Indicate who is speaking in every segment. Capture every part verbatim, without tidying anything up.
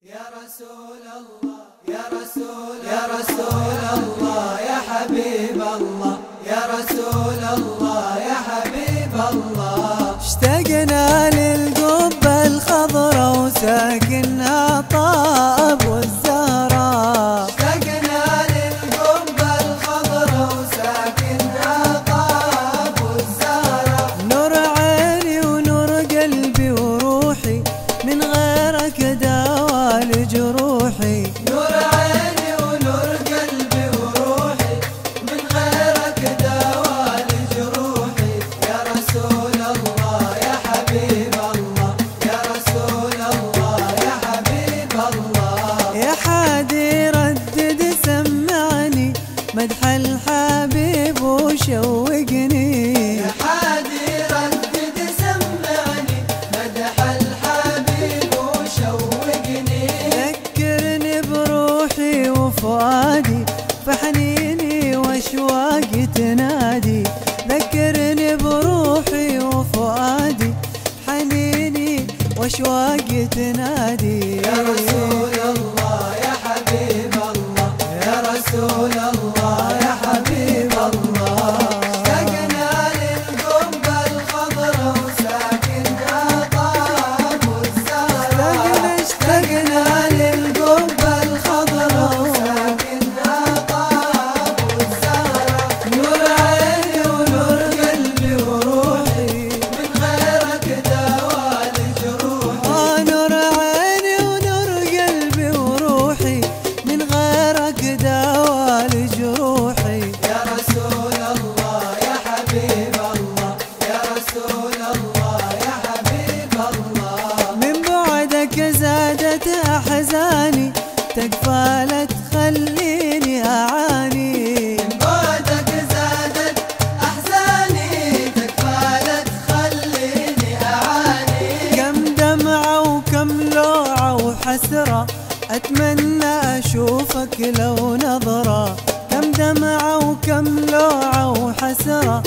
Speaker 1: يا رسول الله يا رسول يا رسول الله يا حبيب الله يا رسول الله يا حبيب الله.
Speaker 2: اشتقنا للقبة الخضراء وساكنها طاب والزهراء.
Speaker 1: اشتقنا للقبة الخضراء وساكنها طاب والزهراء.
Speaker 2: نور عيني ونور قلبي وروحي من غيرك دوا لجروحي.
Speaker 1: نور عيني ونور قلبي وروحي من غيرك دوا لجروحي. يا رسول الله يا حبيب الله يا رسول الله يا حبيب الله.
Speaker 2: يا حادي ردد سمعني مدح الحبيب وشوقني.
Speaker 1: يا حادي ردد سمعني مدح الحبيب وشوقني.
Speaker 2: ذكرني بروحي وفؤادي فحنيني واشواقي تنادي. ذكرني بروحي وفؤادي حنيني واشواقي تنادي.
Speaker 1: يا رسول الله يا حبيب الله يا رسول الله يا حبيب الله. اشتقنا للقبة الخضراء وساكنها طاب والزهراء. اشتقنا للقبة الخضراء وساكنها طاب والزهراء. نور عيني ونور قلبي وروحي من غيرك دوا لجروحي.
Speaker 2: آه نور عيني ونور قلبي وروحي من غيرك دوا لجروحي.
Speaker 1: يا رسول الله يا حبيب الله يا رسول الله يا حبيب الله.
Speaker 2: من بعدك زادت أحزاني تكفى لا تخليني أعاني.
Speaker 1: من بعدك زادت أحزاني تكفى لا تخليني أعاني.
Speaker 2: كم دمعة وكم لوعة وحسرة أتمنى أشوفك لو نظرة. كم دمعة وكم لوعة وحسرة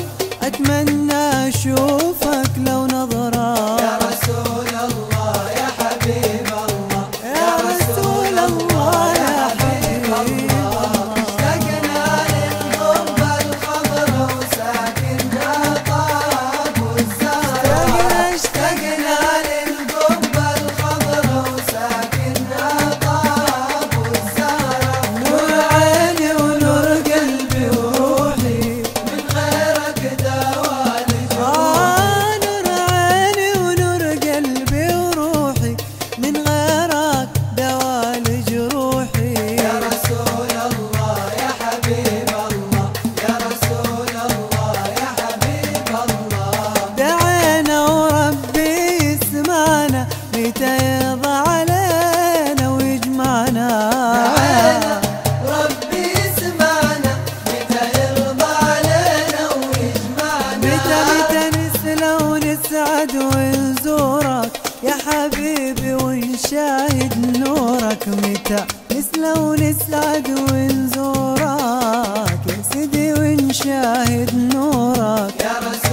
Speaker 2: أتمنى أشوفك لو نظرة.
Speaker 1: يا رسول الله يا حبيب الله
Speaker 2: يا رسول الله يا حبيب الله.
Speaker 1: اشتقنا للقبة الخضراء وساكنها طاب والزهراء. اشتقنا للقبة الخضراء وساكنها طاب والزهراء. نور عيني ونور قلبي وروحي من غيرك دوا لجروحي.
Speaker 2: آه نور عيني ونور قلبي وروحي من غيرك دوا لجروحي.
Speaker 1: يا رسول الله يا حبيب الله يا رسول الله يا حبيب الله.
Speaker 2: دعينا وربي يسمعنا متى يرضى علينا ويجمعنا.
Speaker 1: دعينا ربي يسمعنا متى يرضى علينا ويجمعنا.
Speaker 2: متى متى نسلى ونسعد ونزورك يا حبيبي ونشاهد نورك. متى نسلى ونسعد ونزورك يا سيدي ونشاهد نورك.
Speaker 1: يا رسول